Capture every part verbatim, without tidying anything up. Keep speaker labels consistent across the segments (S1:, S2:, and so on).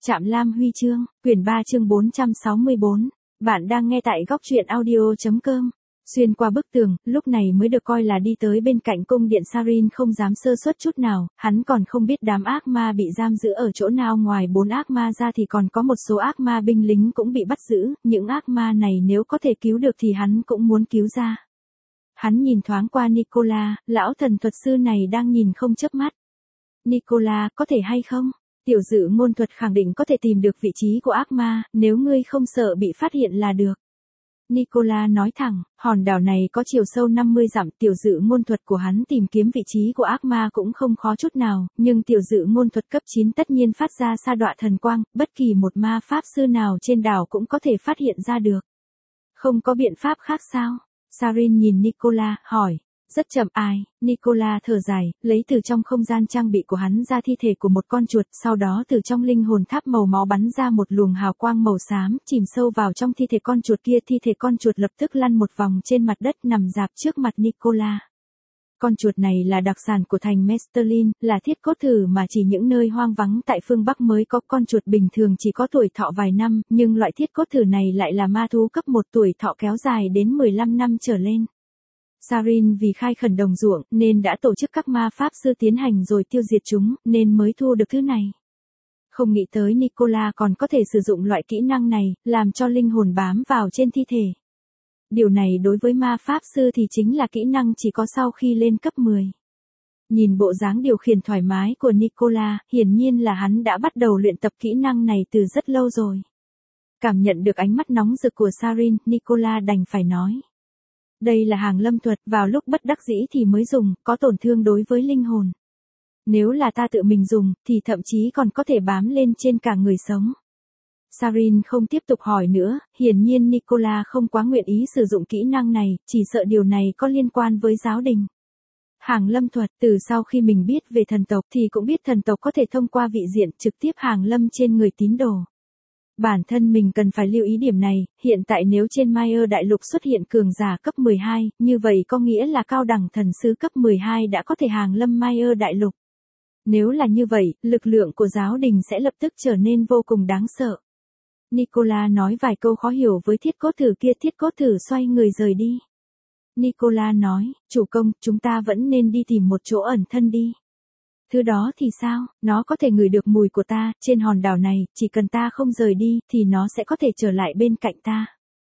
S1: Trạm Lam Huy chương, quyển ba chương bốn trăm sáu mươi bốn. Bạn đang nghe tại góc truyện audio.com. Xuyên qua bức tường, lúc này mới được coi là đi tới bên cạnh cung điện. Sarin không dám sơ suất chút nào, hắn còn không biết đám ác ma bị giam giữ ở chỗ nào. Ngoài bốn ác ma ra thì còn có một số ác ma binh lính cũng bị bắt giữ, những ác ma này nếu có thể cứu được thì hắn cũng muốn cứu ra. Hắn nhìn thoáng qua Nicola, lão thần thuật sư này đang nhìn không chớp mắt. Nicola, có thể hay không? Tiểu dự ngôn thuật khẳng định có thể tìm được vị trí của ác ma, nếu ngươi không sợ bị phát hiện là được. Nicola nói thẳng, hòn đảo này có chiều sâu năm mươi dặm, tiểu dự ngôn thuật của hắn tìm kiếm vị trí của ác ma cũng không khó chút nào, nhưng tiểu dự ngôn thuật cấp chín tất nhiên phát ra sa đọa thần quang, bất kỳ một ma pháp sư nào trên đảo cũng có thể phát hiện ra được. Không có biện pháp khác sao? Sarin nhìn Nicola, hỏi. Rất chậm ai, Nicola thở dài, lấy từ trong không gian trang bị của hắn ra thi thể của một con chuột, sau đó từ trong linh hồn tháp màu máu bắn ra một luồng hào quang màu xám, chìm sâu vào trong thi thể con chuột kia. Thi thể con chuột lập tức lăn một vòng trên mặt đất nằm rạp trước mặt Nicola. Con chuột này là đặc sản của thành Mesterlin, là thiết cốt thử mà chỉ những nơi hoang vắng tại phương Bắc mới có. Con chuột bình thường chỉ có tuổi thọ vài năm, nhưng loại thiết cốt thử này lại là ma thú cấp một, tuổi thọ kéo dài đến mười lăm năm trở lên. Sarin vì khai khẩn đồng ruộng, nên đã tổ chức các ma pháp sư tiến hành rồi tiêu diệt chúng, nên mới thu được thứ này. Không nghĩ tới Nicola còn có thể sử dụng loại kỹ năng này, làm cho linh hồn bám vào trên thi thể. Điều này đối với ma pháp sư thì chính là kỹ năng chỉ có sau khi lên cấp mười. Nhìn bộ dáng điều khiển thoải mái của Nicola, hiển nhiên là hắn đã bắt đầu luyện tập kỹ năng này từ rất lâu rồi. Cảm nhận được ánh mắt nóng rực của Sarin, Nicola đành phải nói. Đây là hàng lâm thuật, vào lúc bất đắc dĩ thì mới dùng, có tổn thương đối với linh hồn. Nếu là ta tự mình dùng, thì thậm chí còn có thể bám lên trên cả người sống. Sarin không tiếp tục hỏi nữa, hiển nhiên Nicola không quá nguyện ý sử dụng kỹ năng này, chỉ sợ điều này có liên quan với giáo đình. Hàng lâm thuật, từ sau khi mình biết về thần tộc thì cũng biết thần tộc có thể thông qua vị diện trực tiếp hàng lâm trên người tín đồ. Bản thân mình cần phải lưu ý điểm này, hiện tại nếu trên Mayer đại lục xuất hiện cường giả cấp mười hai, như vậy có nghĩa là cao đẳng thần sứ cấp mười hai đã có thể hàng lâm Mayer đại lục. Nếu là như vậy, lực lượng của giáo đình sẽ lập tức trở nên vô cùng đáng sợ. Nicola nói vài câu khó hiểu với thiết cốt thử kia. Thiết cốt thử xoay người rời đi. Nicola nói, chủ công, chúng ta vẫn nên đi tìm một chỗ ẩn thân đi. Thứ đó thì sao, nó có thể ngửi được mùi của ta, trên hòn đảo này, chỉ cần ta không rời đi, thì nó sẽ có thể trở lại bên cạnh ta.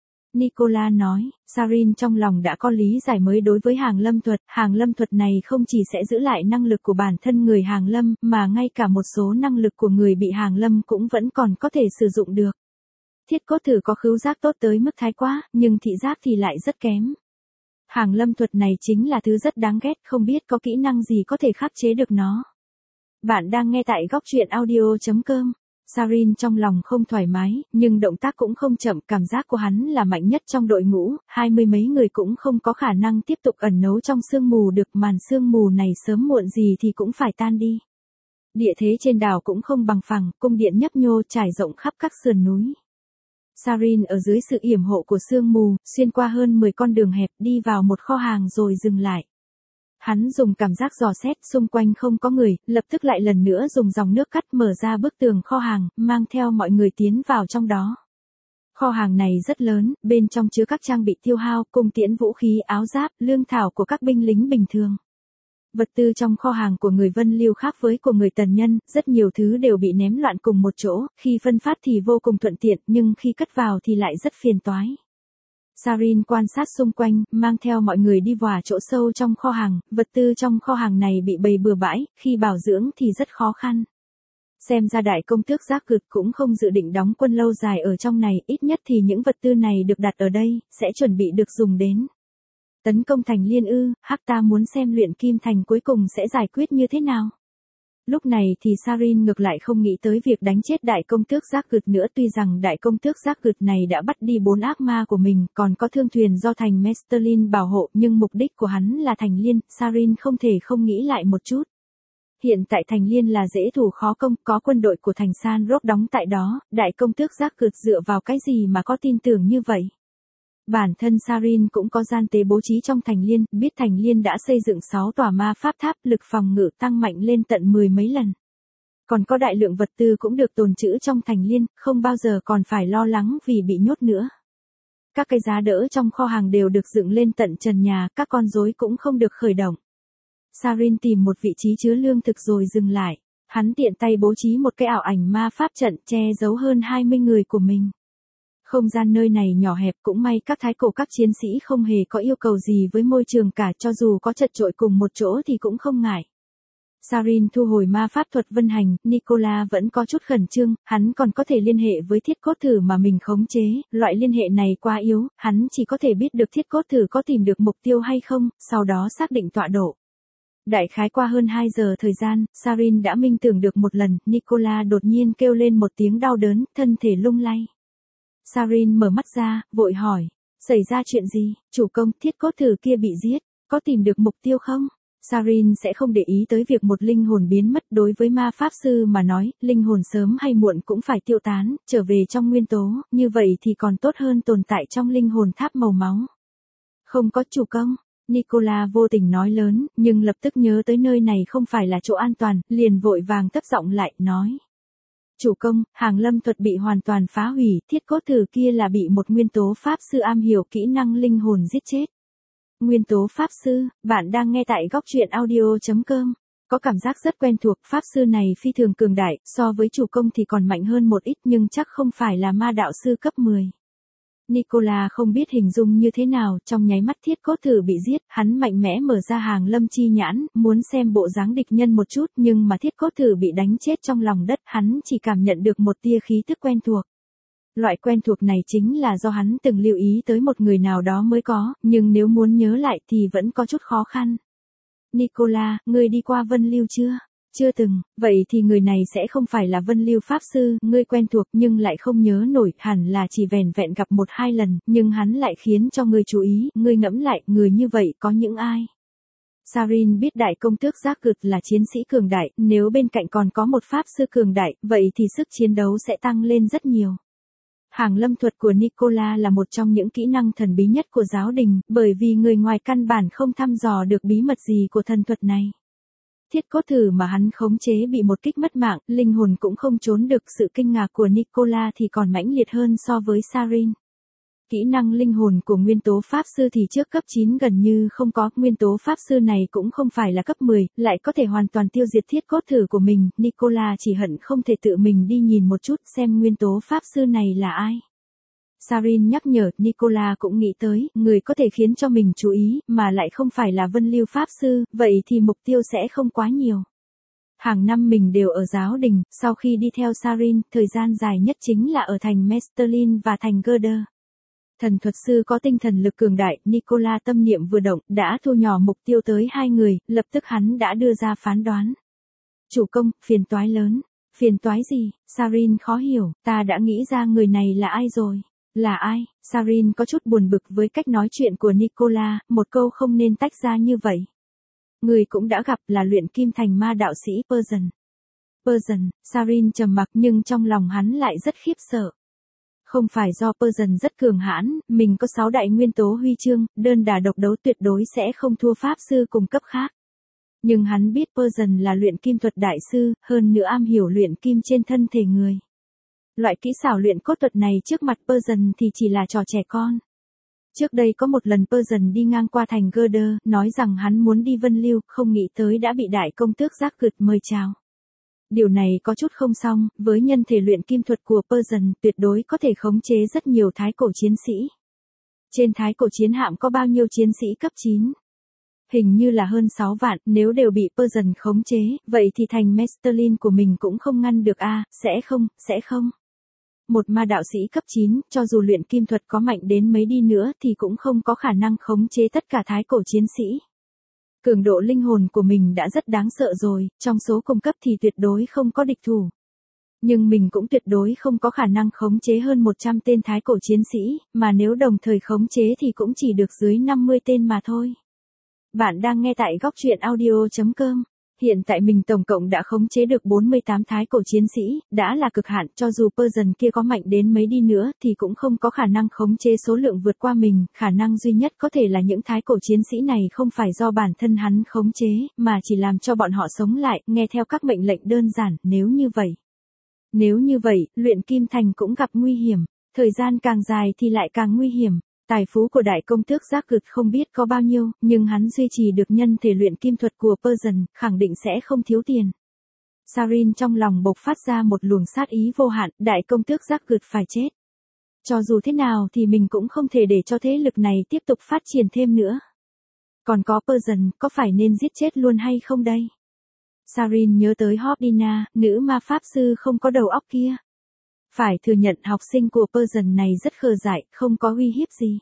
S1: Nicola nói, Sarin trong lòng đã có lý giải mới đối với hàng lâm thuật. Hàng lâm thuật này không chỉ sẽ giữ lại năng lực của bản thân người hàng lâm, mà ngay cả một số năng lực của người bị hàng lâm cũng vẫn còn có thể sử dụng được. Thiết cốt thử có khứu giác tốt tới mức thái quá, nhưng thị giác thì lại rất kém. Hàng lâm thuật này chính là thứ rất đáng ghét, không biết có kỹ năng gì có thể khắc chế được nó. Bạn đang nghe tại góc truyện audio.com. Sarin trong lòng không thoải mái, nhưng động tác cũng không chậm, cảm giác của hắn là mạnh nhất trong đội ngũ, hai mươi mấy người cũng không có khả năng tiếp tục ẩn nấu trong sương mù được, màn sương mù này sớm muộn gì thì cũng phải tan đi. Địa thế trên đảo cũng không bằng phẳng, cung điện nhấp nhô trải rộng khắp các sườn núi. Sarin ở dưới sự yểm hộ của sương mù, xuyên qua hơn mười con đường hẹp đi vào một kho hàng rồi dừng lại. Hắn dùng cảm giác dò xét xung quanh không có người, lập tức lại lần nữa dùng dòng nước cắt mở ra bức tường kho hàng, mang theo mọi người tiến vào trong đó. Kho hàng này rất lớn, bên trong chứa các trang bị tiêu hao, cung tiễn vũ khí, áo giáp, lương thảo của các binh lính bình thường. Vật tư trong kho hàng của người Vân Liêu khác với của người Tần Nhân, rất nhiều thứ đều bị ném loạn cùng một chỗ, khi phân phát thì vô cùng thuận tiện, nhưng khi cất vào thì lại rất phiền toái. Sarin quan sát xung quanh, mang theo mọi người đi vào chỗ sâu trong kho hàng, vật tư trong kho hàng này bị bày bừa bãi, khi bảo dưỡng thì rất khó khăn. Xem ra đại công tước Giác Cực cũng không dự định đóng quân lâu dài ở trong này, ít nhất thì những vật tư này được đặt ở đây, sẽ chuẩn bị được dùng đến. Tấn công thành Liên ư, hắc ta muốn xem luyện kim thành cuối cùng sẽ giải quyết như thế nào. Lúc này thì Sarin ngược lại không nghĩ tới việc đánh chết đại công tước Giác Cực nữa, tuy rằng đại công tước Giác Cực này đã bắt đi bốn ác ma của mình, còn có thương thuyền do thành Mesterlin bảo hộ, nhưng mục đích của hắn là thành Liên, Sarin không thể không nghĩ lại một chút. Hiện tại thành Liên là dễ thủ khó công, có quân đội của thành San Rock đóng tại đó, đại công tước Giác Cực dựa vào cái gì mà có tin tưởng như vậy. Bản thân Sarin cũng có gian tế bố trí trong thành Liên, biết thành Liên đã xây dựng sáu tòa ma pháp tháp, lực phòng ngự tăng mạnh lên tận mười mấy lần. Còn có đại lượng vật tư cũng được tồn trữ trong thành liên, không bao giờ còn phải lo lắng vì bị nhốt nữa. Các cái giá đỡ trong kho hàng đều được dựng lên tận trần nhà, các con rối cũng không được khởi động. Sarin tìm một vị trí chứa lương thực rồi dừng lại. Hắn tiện tay bố trí một cái ảo ảnh ma pháp trận che giấu hơn hai mươi người của mình. Không gian nơi này nhỏ hẹp, cũng may các thái cổ các chiến sĩ không hề có yêu cầu gì với môi trường cả, cho dù có chật chội cùng một chỗ thì cũng không ngại. Sarin thu hồi ma pháp thuật vân hành, Nicola vẫn có chút khẩn trương, hắn còn có thể liên hệ với thiết cốt thử mà mình khống chế, loại liên hệ này quá yếu, hắn chỉ có thể biết được thiết cốt thử có tìm được mục tiêu hay không, sau đó xác định tọa độ. Đại khái qua hơn hai giờ thời gian, Sarin đã minh tưởng được một lần, Nicola đột nhiên kêu lên một tiếng đau đớn, thân thể lung lay. Sarin mở mắt ra, vội hỏi, xảy ra chuyện gì, chủ công, thiết cốt thử kia bị giết, có tìm được mục tiêu không? Sarin sẽ không để ý tới việc một linh hồn biến mất, đối với ma pháp sư mà nói, linh hồn sớm hay muộn cũng phải tiêu tán, trở về trong nguyên tố, như vậy thì còn tốt hơn tồn tại trong linh hồn tháp màu máu. Không có chủ công. Nicola vô tình nói lớn, nhưng lập tức nhớ tới nơi này không phải là chỗ an toàn, liền vội vàng thấp giọng lại, nói. Chủ công, hàng lâm thuật bị hoàn toàn phá hủy, thiết cốt thử kia là bị một nguyên tố pháp sư am hiểu kỹ năng linh hồn giết chết. Nguyên tố pháp sư, bạn đang nghe tại góc truyện audio chấm com. Có cảm giác rất quen thuộc, pháp sư này phi thường cường đại, so với chủ công thì còn mạnh hơn một ít nhưng chắc không phải là ma đạo sư cấp mười. Nicola không biết hình dung như thế nào, trong nháy mắt thiết cốt thử bị giết, hắn mạnh mẽ mở ra hàng lâm chi nhãn, muốn xem bộ dáng địch nhân một chút, nhưng mà thiết cốt thử bị đánh chết trong lòng đất, hắn chỉ cảm nhận được một tia khí tức quen thuộc. Loại quen thuộc này chính là do hắn từng lưu ý tới một người nào đó mới có, nhưng nếu muốn nhớ lại thì vẫn có chút khó khăn. Nicola, ngươi đi qua Vân Lưu chưa? Chưa từng, vậy thì người này sẽ không phải là Vân Lưu Pháp Sư, ngươi quen thuộc nhưng lại không nhớ nổi, hẳn là chỉ vẻn vẹn gặp một hai lần, nhưng hắn lại khiến cho ngươi chú ý, ngươi ngẫm lại, người như vậy có những ai? Sarin biết đại công tước Giác Cực là chiến sĩ cường đại, nếu bên cạnh còn có một Pháp Sư cường đại, vậy thì sức chiến đấu sẽ tăng lên rất nhiều. Hàng lâm thuật của Nicola là một trong những kỹ năng thần bí nhất của giáo đình, bởi vì người ngoài căn bản không thăm dò được bí mật gì của thần thuật này. Thiết cốt thử mà hắn khống chế bị một kích mất mạng, linh hồn cũng không trốn được, sự kinh ngạc của Nicola thì còn mãnh liệt hơn so với Sarin. Kỹ năng linh hồn của nguyên tố pháp sư thì trước cấp chín gần như không có, nguyên tố pháp sư này cũng không phải là cấp mười, lại có thể hoàn toàn tiêu diệt thiết cốt thử của mình, Nicola chỉ hận không thể tự mình đi nhìn một chút xem nguyên tố pháp sư này là ai. Sarin nhắc nhở, Nicola cũng nghĩ tới, người có thể khiến cho mình chú ý, mà lại không phải là Vân Lưu Pháp Sư, vậy thì mục tiêu sẽ không quá nhiều. Hàng năm mình đều ở giáo đình, sau khi đi theo Sarin, thời gian dài nhất chính là ở thành Mesterlin và thành Gerder. Thần thuật sư có tinh thần lực cường đại, Nicola tâm niệm vừa động, đã thu nhỏ mục tiêu tới hai người, lập tức hắn đã đưa ra phán đoán. Chủ công, phiền toái lớn. Phiền toái gì? Sarin khó hiểu, ta đã nghĩ ra người này là ai rồi. Là ai? Sarin có chút buồn bực với cách nói chuyện của Nicola, một câu không nên tách ra như vậy. Người cũng đã gặp là luyện kim thành ma đạo sĩ Persian. Persian, Sarin trầm mặc nhưng trong lòng hắn lại rất khiếp sợ. Không phải do Persian rất cường hãn, mình có sáu đại nguyên tố huy chương, đơn đả độc đấu tuyệt đối sẽ không thua pháp sư cùng cấp khác. Nhưng hắn biết Persian là luyện kim thuật đại sư, hơn nữa am hiểu luyện kim trên thân thể người. Loại kỹ xảo luyện cốt thuật này trước mặt Persian thì chỉ là trò trẻ con. Trước đây có một lần Persian đi ngang qua thành Gerder, nói rằng hắn muốn đi Vân Lưu, không nghĩ tới đã bị đại công tước Giác Cực mời chào. Điều này có chút không xong, với nhân thể luyện kim thuật của Persian, tuyệt đối có thể khống chế rất nhiều thái cổ chiến sĩ. Trên thái cổ chiến hạm có bao nhiêu chiến sĩ cấp chín? Hình như là hơn sáu vạn, nếu đều bị Persian khống chế, vậy thì thành Mesterlin của mình cũng không ngăn được a, à, sẽ không, sẽ không. Một ma đạo sĩ cấp chín, cho dù luyện kim thuật có mạnh đến mấy đi nữa thì cũng không có khả năng khống chế tất cả thái cổ chiến sĩ. Cường độ linh hồn của mình đã rất đáng sợ rồi, trong số cùng cấp thì tuyệt đối không có địch thủ. Nhưng mình cũng tuyệt đối không có khả năng khống chế hơn một trăm tên thái cổ chiến sĩ, mà nếu đồng thời khống chế thì cũng chỉ được dưới năm mươi tên mà thôi. Bạn đang nghe tại góc truyện audio chấm com. Hiện tại mình tổng cộng đã khống chế được bốn mươi tám thái cổ chiến sĩ, đã là cực hạn, cho dù Persian kia có mạnh đến mấy đi nữa thì cũng không có khả năng khống chế số lượng vượt qua mình, khả năng duy nhất có thể là những thái cổ chiến sĩ này không phải do bản thân hắn khống chế, mà chỉ làm cho bọn họ sống lại, nghe theo các mệnh lệnh đơn giản, nếu như vậy. Nếu như vậy, luyện kim thành cũng gặp nguy hiểm, thời gian càng dài thì lại càng nguy hiểm. Tài phú của đại công tước Giác Cực không biết có bao nhiêu, nhưng hắn duy trì được nhân thể luyện kim thuật của Persian, khẳng định sẽ không thiếu tiền. Sarin trong lòng bộc phát ra một luồng sát ý vô hạn, đại công tước Giác Cực phải chết. Cho dù thế nào thì mình cũng không thể để cho thế lực này tiếp tục phát triển thêm nữa. Còn có Persian, có phải nên giết chết luôn hay không đây? Sarin nhớ tới Hordina, nữ ma pháp sư không có đầu óc kia. Phải thừa nhận học sinh của Persian này rất khờ dại, không có uy hiếp gì.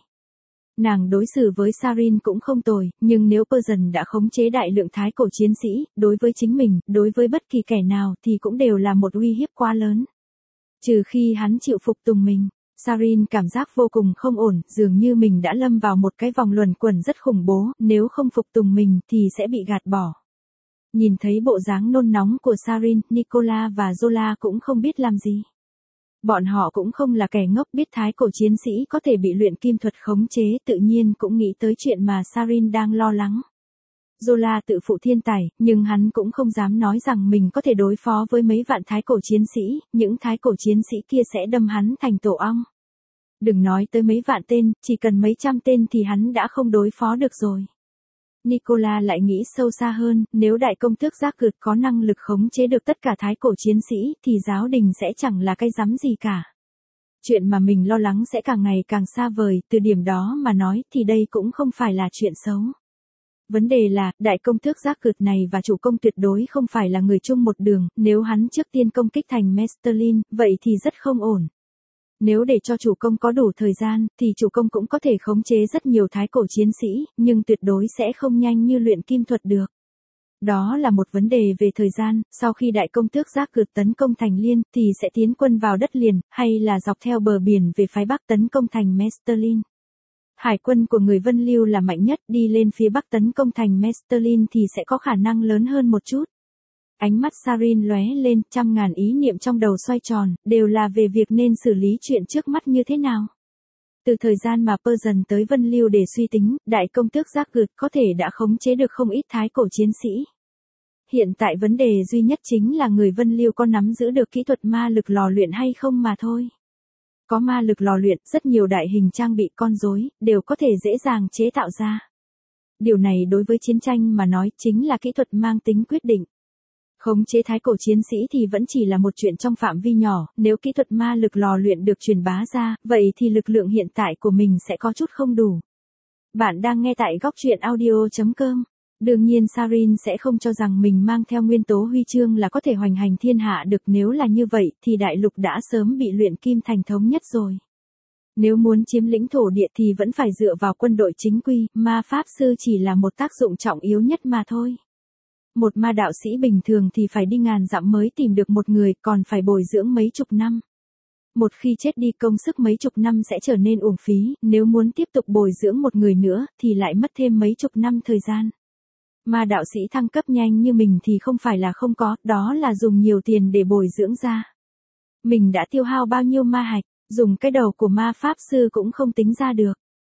S1: Nàng đối xử với Sarin cũng không tồi, nhưng nếu Persian đã khống chế đại lượng thái cổ chiến sĩ, đối với chính mình, đối với bất kỳ kẻ nào thì cũng đều là một uy hiếp quá lớn. Trừ khi hắn chịu phục tùng mình, Sarin cảm giác vô cùng không ổn, dường như mình đã lâm vào một cái vòng luẩn quẩn rất khủng bố, nếu không phục tùng mình thì sẽ bị gạt bỏ. Nhìn thấy bộ dáng nôn nóng của Sarin, Nicola và Zola cũng không biết làm gì. Bọn họ cũng không là kẻ ngốc, biết thái cổ chiến sĩ có thể bị luyện kim thuật khống chế, tự nhiên cũng nghĩ tới chuyện mà Sarin đang lo lắng. Zola tự phụ thiên tài, nhưng hắn cũng không dám nói rằng mình có thể đối phó với mấy vạn thái cổ chiến sĩ, những thái cổ chiến sĩ kia sẽ đâm hắn thành tổ ong. Đừng nói tới mấy vạn tên, chỉ cần mấy trăm tên thì hắn đã không đối phó được rồi. Nicola lại nghĩ sâu xa hơn, nếu đại công tước Giác Cực có năng lực khống chế được tất cả thái cổ chiến sĩ, thì giáo đình sẽ chẳng là cái rắm gì cả. Chuyện mà mình lo lắng sẽ càng ngày càng xa vời, từ điểm đó mà nói thì đây cũng không phải là chuyện xấu. Vấn đề là, đại công tước Giác Cực này và chủ công tuyệt đối không phải là người chung một đường, nếu hắn trước tiên công kích thành Mestelin, vậy thì rất không ổn. Nếu để cho chủ công có đủ thời gian, thì chủ công cũng có thể khống chế rất nhiều thái cổ chiến sĩ, nhưng tuyệt đối sẽ không nhanh như luyện kim thuật được. Đó là một vấn đề về thời gian, sau khi đại công tước Giác Cực tấn công thành Liên, thì sẽ tiến quân vào đất liền, hay là dọc theo bờ biển về phái Bắc tấn công thành Mestelin. Hải quân của người Vân Lưu là mạnh nhất, đi lên phía Bắc tấn công thành Mestelin thì sẽ có khả năng lớn hơn một chút. Ánh mắt Sarin lóe lên, trăm ngàn ý niệm trong đầu xoay tròn, đều là về việc nên xử lý chuyện trước mắt như thế nào. Từ thời gian mà Persian tới Vân Lưu để suy tính, đại công tước Giác Cực có thể đã khống chế được không ít thái cổ chiến sĩ. Hiện tại vấn đề duy nhất chính là người Vân Lưu có nắm giữ được kỹ thuật ma lực lò luyện hay không mà thôi. Có ma lực lò luyện, rất nhiều đại hình trang bị con rối, đều có thể dễ dàng chế tạo ra. Điều này đối với chiến tranh mà nói chính là kỹ thuật mang tính quyết định. Khống chế thái cổ chiến sĩ thì vẫn chỉ là một chuyện trong phạm vi nhỏ, nếu kỹ thuật ma lực lò luyện được truyền bá ra, vậy thì lực lượng hiện tại của mình sẽ có chút không đủ. Bạn đang nghe tại góc truyện audio chấm com. Đương nhiên Sarin sẽ không cho rằng mình mang theo nguyên tố huy chương là có thể hoành hành thiên hạ được, nếu là như vậy thì đại lục đã sớm bị luyện kim thành thống nhất rồi. Nếu muốn chiếm lĩnh thổ địa thì vẫn phải dựa vào quân đội chính quy, ma pháp sư chỉ là một tác dụng trọng yếu nhất mà thôi. Một ma đạo sĩ bình thường thì phải đi ngàn dặm mới tìm được một người, còn phải bồi dưỡng mấy chục năm. Một khi chết đi công sức mấy chục năm sẽ trở nên uổng phí, nếu muốn tiếp tục bồi dưỡng một người nữa thì lại mất thêm mấy chục năm thời gian. Ma đạo sĩ thăng cấp nhanh như mình thì không phải là không có, đó là dùng nhiều tiền để bồi dưỡng ra. Mình đã tiêu hao bao nhiêu ma hạch, dùng cái đầu của ma pháp sư cũng không tính ra được.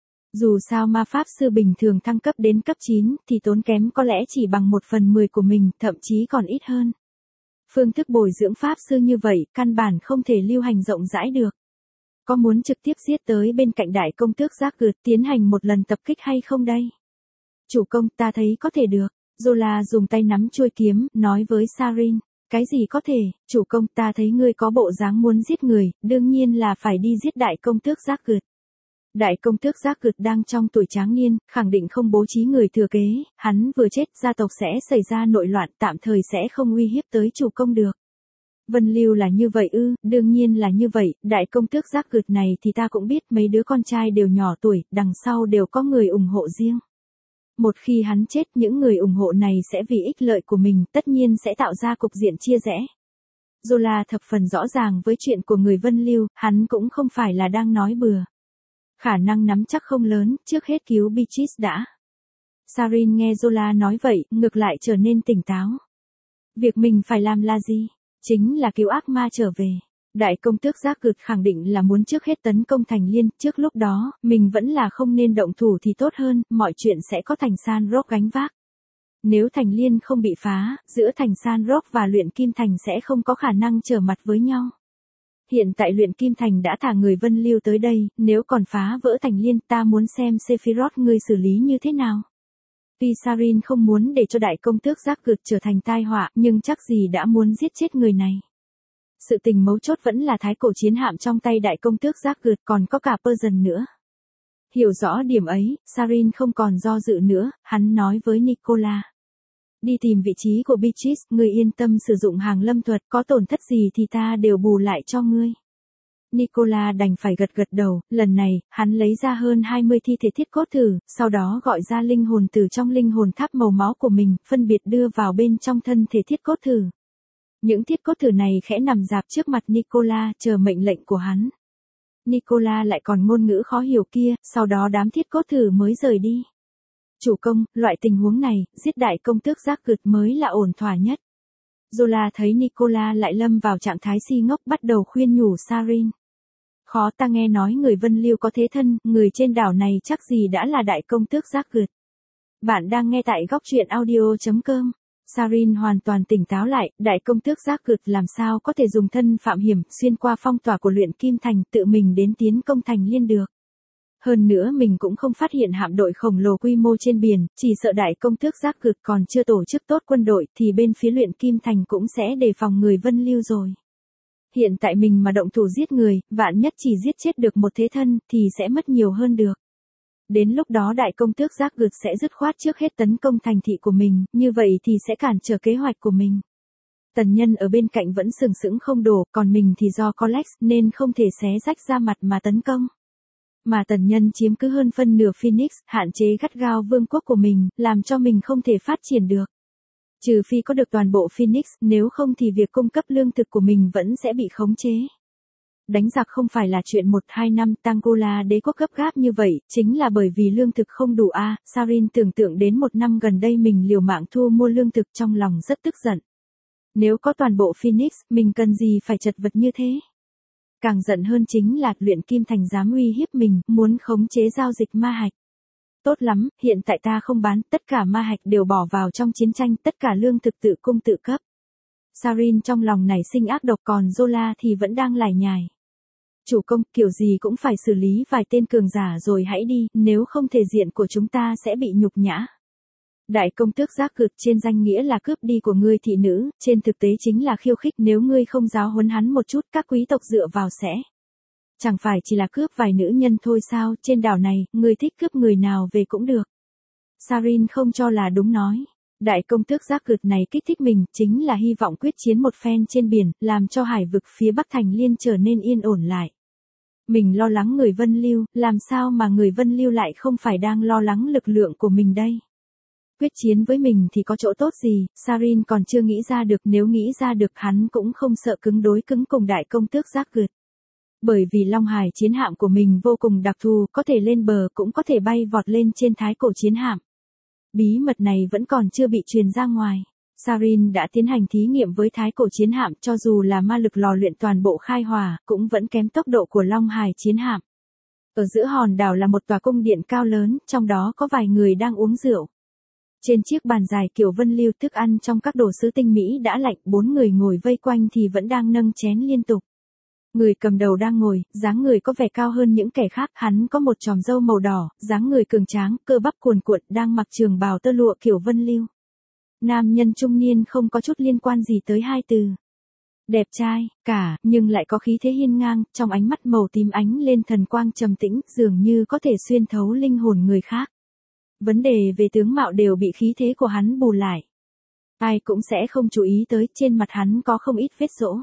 S1: Dù sao ma pháp sư bình thường thăng cấp đến cấp chín thì tốn kém có lẽ chỉ bằng một phần mười của mình, thậm chí còn ít hơn. Phương thức bồi dưỡng pháp sư như vậy, căn bản không thể lưu hành rộng rãi được. Có muốn trực tiếp giết tới bên cạnh đại công tước Giác Cực tiến hành một lần tập kích hay không đây? Chủ công, ta thấy có thể được. Zola dùng tay nắm chuôi kiếm, nói với Sarin. Cái gì có thể, chủ công, ta thấy ngươi có bộ dáng muốn giết người, đương nhiên là phải đi giết đại công tước Giác Cực. Đại công tước Giác Cực đang trong tuổi tráng niên, khẳng định không bố trí người thừa kế, hắn vừa chết, gia tộc sẽ xảy ra nội loạn, tạm thời sẽ không uy hiếp tới chủ công được. Vân Lưu là như vậy ư, đương nhiên là như vậy, đại công tước Giác Cực này thì ta cũng biết, mấy đứa con trai đều nhỏ tuổi, đằng sau đều có người ủng hộ riêng. Một khi hắn chết, những người ủng hộ này sẽ vì ích lợi của mình, tất nhiên sẽ tạo ra cục diện chia rẽ. Zola thập phần rõ ràng với chuyện của người Vân Lưu, hắn cũng không phải là đang nói bừa. Khả năng nắm chắc không lớn, trước hết cứu Beatrice đã. Sarin nghe Zola nói vậy, ngược lại trở nên tỉnh táo. Việc mình phải làm là gì? Chính là cứu ác ma trở về. Đại công tước Giác Cực khẳng định là muốn trước hết tấn công Thành Liên, trước lúc đó, mình vẫn là không nên động thủ thì tốt hơn, mọi chuyện sẽ có Thành San Rock gánh vác. Nếu Thành Liên không bị phá, giữa Thành San Rock và Luyện Kim Thành sẽ không có khả năng trở mặt với nhau. Hiện tại Luyện Kim Thành đã thả người Vân Lưu tới đây, nếu còn phá vỡ Thành Liên ta muốn xem Sephiroth ngươi xử lý như thế nào. Tuy Sarin không muốn để cho đại công tước Giác Cực trở thành tai họa, nhưng chắc gì đã muốn giết chết người này. Sự tình mấu chốt vẫn là thái cổ chiến hạm trong tay đại công tước Giác Cực, còn có cả Persian nữa. Hiểu rõ điểm ấy, Sarin không còn do dự nữa, hắn nói với Nicola. Đi tìm vị trí của Beatrice, ngươi yên tâm sử dụng hàng lâm thuật, có tổn thất gì thì ta đều bù lại cho ngươi. Nicola đành phải gật gật đầu, lần này, hắn lấy ra hơn hai mươi thi thể thiết cốt thử, sau đó gọi ra linh hồn từ trong linh hồn tháp màu máu của mình, phân biệt đưa vào bên trong thân thể thiết cốt thử. Những thiết cốt thử này khẽ nằm dạp trước mặt Nicola, chờ mệnh lệnh của hắn. Nicola lại còn ngôn ngữ khó hiểu kia, sau đó đám thiết cốt thử mới rời đi. Chủ công, loại tình huống này, giết đại công tước Giác Cực mới là ổn thỏa nhất. Zola thấy Nicola lại lâm vào trạng thái si ngốc bắt đầu khuyên nhủ Sarin. Khó ta nghe nói người Vân Lưu có thế thân, người trên đảo này chắc gì đã là đại công tước Giác Cực. Bạn đang nghe tại góc truyện audio chấm com. Sarin hoàn toàn tỉnh táo lại, đại công tước Giác Cực làm sao có thể dùng thân phạm hiểm xuyên qua phong tỏa của Luyện Kim Thành tự mình đến tiến công Thành Liên được. Hơn nữa mình cũng không phát hiện hạm đội khổng lồ quy mô trên biển, chỉ sợ đại công tước Giác Cực còn chưa tổ chức tốt quân đội thì bên phía Luyện Kim Thành cũng sẽ đề phòng người Vân Lưu rồi. Hiện tại mình mà động thủ giết người, vạn nhất chỉ giết chết được một thế thân thì sẽ mất nhiều hơn được. Đến lúc đó đại công tước Giác Cực sẽ dứt khoát trước hết tấn công thành thị của mình, như vậy thì sẽ cản trở kế hoạch của mình. Tần Nhân ở bên cạnh vẫn sừng sững không đổ, còn mình thì do có Lex nên không thể xé rách ra mặt mà tấn công. Mà Tần Nhân chiếm cứ hơn phân nửa Phoenix, hạn chế gắt gao vương quốc của mình, làm cho mình không thể phát triển được. Trừ phi có được toàn bộ Phoenix, nếu không thì việc cung cấp lương thực của mình vẫn sẽ bị khống chế. Đánh giặc không phải là chuyện một hai năm, Tangola đế quốc gấp gáp như vậy, chính là bởi vì lương thực không đủ a. À, Sarin tưởng tượng đến một năm gần đây mình liều mạng thu mua lương thực trong lòng rất tức giận. Nếu có toàn bộ Phoenix, mình cần gì phải chật vật như thế? Càng giận hơn chính là Luyện Kim Thành dám uy hiếp mình, muốn khống chế giao dịch ma hạch. Tốt lắm, hiện tại ta không bán, tất cả ma hạch đều bỏ vào trong chiến tranh, tất cả lương thực tự cung tự cấp. Sarin trong lòng nảy sinh ác độc, còn Zola thì vẫn đang lải nhải. Chủ công, kiểu gì cũng phải xử lý vài tên cường giả rồi hãy đi, nếu không thể diện của chúng ta sẽ bị nhục nhã. Đại công tước Giác Cực trên danh nghĩa là cướp đi của ngươi thị nữ, trên thực tế chính là khiêu khích, nếu ngươi không giáo huấn hắn một chút các quý tộc dựa vào sẽ. Chẳng phải chỉ là cướp vài nữ nhân thôi sao, trên đảo này, ngươi thích cướp người nào về cũng được. Sarin không cho là đúng nói. Đại công tước Giác Cực này kích thích mình, chính là hy vọng quyết chiến một phen trên biển, làm cho hải vực phía Bắc Thành Liên trở nên yên ổn lại. Mình lo lắng người Vân Lưu, làm sao mà người Vân Lưu lại không phải đang lo lắng lực lượng của mình đây? Quyết chiến với mình thì có chỗ tốt gì, Sarin còn chưa nghĩ ra được, nếu nghĩ ra được hắn cũng không sợ cứng đối cứng cùng đại công tước Giác Cực. Bởi vì Long Hải chiến hạm của mình vô cùng đặc thù, có thể lên bờ cũng có thể bay vọt lên trên thái cổ chiến hạm. Bí mật này vẫn còn chưa bị truyền ra ngoài. Sarin đã tiến hành thí nghiệm với thái cổ chiến hạm, cho dù là ma lực lò luyện toàn bộ khai hỏa, cũng vẫn kém tốc độ của Long Hải chiến hạm. Ở giữa hòn đảo là một tòa cung điện cao lớn, trong đó có vài người đang uống rượu. Trên chiếc bàn dài kiểu Vân Lưu, thức ăn trong các đồ sứ tinh mỹ đã lạnh, bốn người ngồi vây quanh thì vẫn đang nâng chén liên tục. Người cầm đầu đang ngồi, dáng người có vẻ cao hơn những kẻ khác, hắn có một chòm râu màu đỏ, dáng người cường tráng, cơ bắp cuồn cuộn, đang mặc trường bào tơ lụa kiểu Vân Lưu. Nam nhân trung niên không có chút liên quan gì tới hai từ. Đẹp trai, cả, nhưng lại có khí thế hiên ngang, trong ánh mắt màu tím ánh lên thần quang trầm tĩnh, dường như có thể xuyên thấu linh hồn người khác. Vấn đề về tướng mạo đều bị khí thế của hắn bù lại. Ai cũng sẽ không chú ý tới, trên mặt hắn có không ít vết rỗ.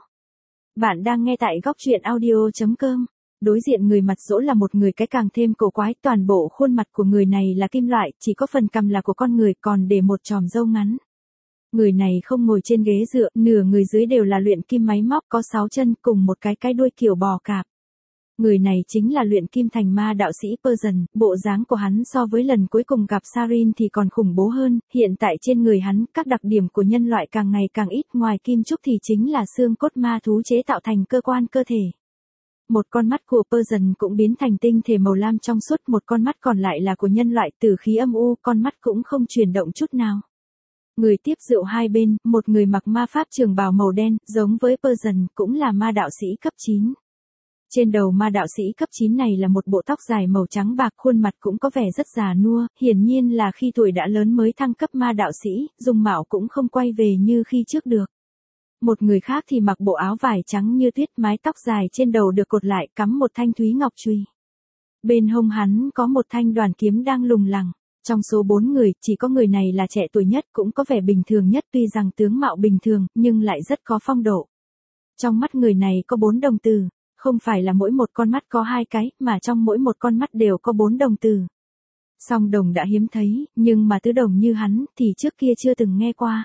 S1: Bạn đang nghe tại góc truyện audio chấm com. Đối diện người mặt rỗ là một người cái càng thêm cổ quái, toàn bộ khuôn mặt của người này là kim loại, chỉ có phần cằm là của con người, còn để một chòm râu ngắn. Người này không ngồi trên ghế dựa, nửa người dưới đều là luyện kim máy móc, có sáu chân cùng một cái cái đuôi kiểu bò cạp. Người này chính là luyện kim thành ma đạo sĩ Persian, bộ dáng của hắn so với lần cuối cùng gặp Sarin thì còn khủng bố hơn, hiện tại trên người hắn, các đặc điểm của nhân loại càng ngày càng ít, ngoài kim trúc thì chính là xương cốt ma thú chế tạo thành cơ quan cơ thể. Một con mắt của Persian cũng biến thành tinh thể màu lam trong suốt, một con mắt còn lại là của nhân loại, tử khí âm u, con mắt cũng không chuyển động chút nào. Người tiếp rượu hai bên, một người mặc ma pháp trường bào màu đen, giống với Persian, cũng là ma đạo sĩ cấp chín. Trên đầu ma đạo sĩ cấp chín này là một bộ tóc dài màu trắng bạc, khuôn mặt cũng có vẻ rất già nua, hiển nhiên là khi tuổi đã lớn mới thăng cấp ma đạo sĩ, dung mạo cũng không quay về như khi trước được. Một người khác thì mặc bộ áo vải trắng như tuyết, mái tóc dài trên đầu được cột lại, cắm một thanh thúy ngọc chùy. Bên hông hắn có một thanh đoàn kiếm đang lùng lẳng. Trong số bốn người, chỉ có người này là trẻ tuổi nhất, cũng có vẻ bình thường nhất, tuy rằng tướng mạo bình thường, nhưng lại rất có phong độ. Trong mắt người này có bốn đồng tử, không phải là mỗi một con mắt có hai cái, mà trong mỗi một con mắt đều có bốn đồng tử. Song đồng đã hiếm thấy, nhưng mà tứ đồng như hắn, thì trước kia chưa từng nghe qua.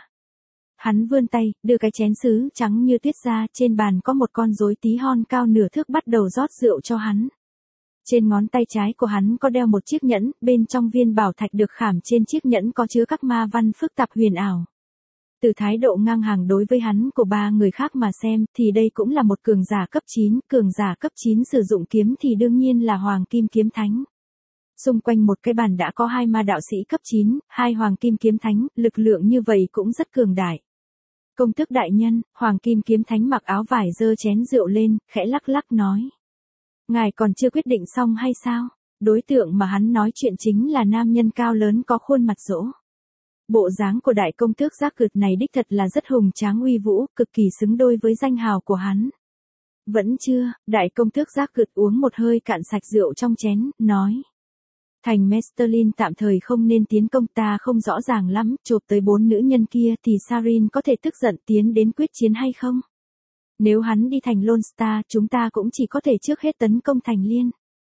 S1: Hắn vươn tay, đưa cái chén sứ trắng như tuyết ra, trên bàn có một con rối tí hon cao nửa thước bắt đầu rót rượu cho hắn. Trên ngón tay trái của hắn có đeo một chiếc nhẫn, bên trong viên bảo thạch được khảm trên chiếc nhẫn có chứa các ma văn phức tạp huyền ảo. Từ thái độ ngang hàng đối với hắn của ba người khác mà xem, thì đây cũng là một cường giả cấp chín, cường giả cấp chín sử dụng kiếm thì đương nhiên là Hoàng Kim Kiếm Thánh. Xung quanh một cái bàn đã có hai ma đạo sĩ cấp chín, hai Hoàng Kim Kiếm Thánh, lực lượng như vậy cũng rất cường đại. Công tước đại nhân, Hoàng Kim Kiếm Thánh mặc áo vải giơ chén rượu lên, khẽ lắc lắc nói. Ngài còn chưa quyết định xong hay sao? Đối tượng mà hắn nói chuyện chính là nam nhân cao lớn có khuôn mặt rỗ. Bộ dáng của đại công tước Giác Cượt này đích thật là rất hùng tráng uy vũ, cực kỳ xứng đôi với danh hào của hắn. Vẫn chưa, đại công tước Giác Cượt uống một hơi cạn sạch rượu trong chén, nói. Thành Mesterlin tạm thời không nên tiến công, ta không rõ ràng lắm, chộp tới bốn nữ nhân kia thì Sarin có thể tức giận tiến đến quyết chiến hay không? Nếu hắn đi thành Lone Star, chúng ta cũng chỉ có thể trước hết tấn công thành Liên.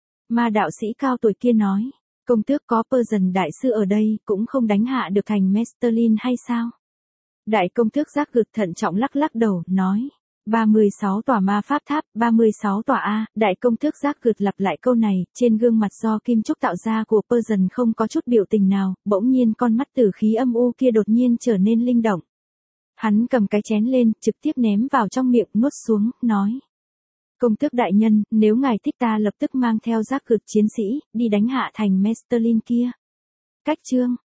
S1: Ma đạo sĩ cao tuổi kia nói, công tước có Persian đại sư ở đây, cũng không đánh hạ được thành Mesterlin hay sao? Đại công tước Giác Cượt thận trọng lắc lắc đầu, nói, ba mươi sáu tòa ma pháp tháp, ba mươi sáu tòa A, đại công tước Giác Cượt lặp lại câu này, trên gương mặt do kim trúc tạo ra của Persian không có chút biểu tình nào, bỗng nhiên con mắt tử khí âm u kia đột nhiên trở nên linh động. Hắn cầm cái chén lên, trực tiếp ném vào trong miệng, nuốt xuống, nói. Công tước đại nhân, nếu ngài thích ta lập tức mang theo Giác Cượt chiến sĩ, đi đánh hạ thành Mesterlin kia. Cách chương.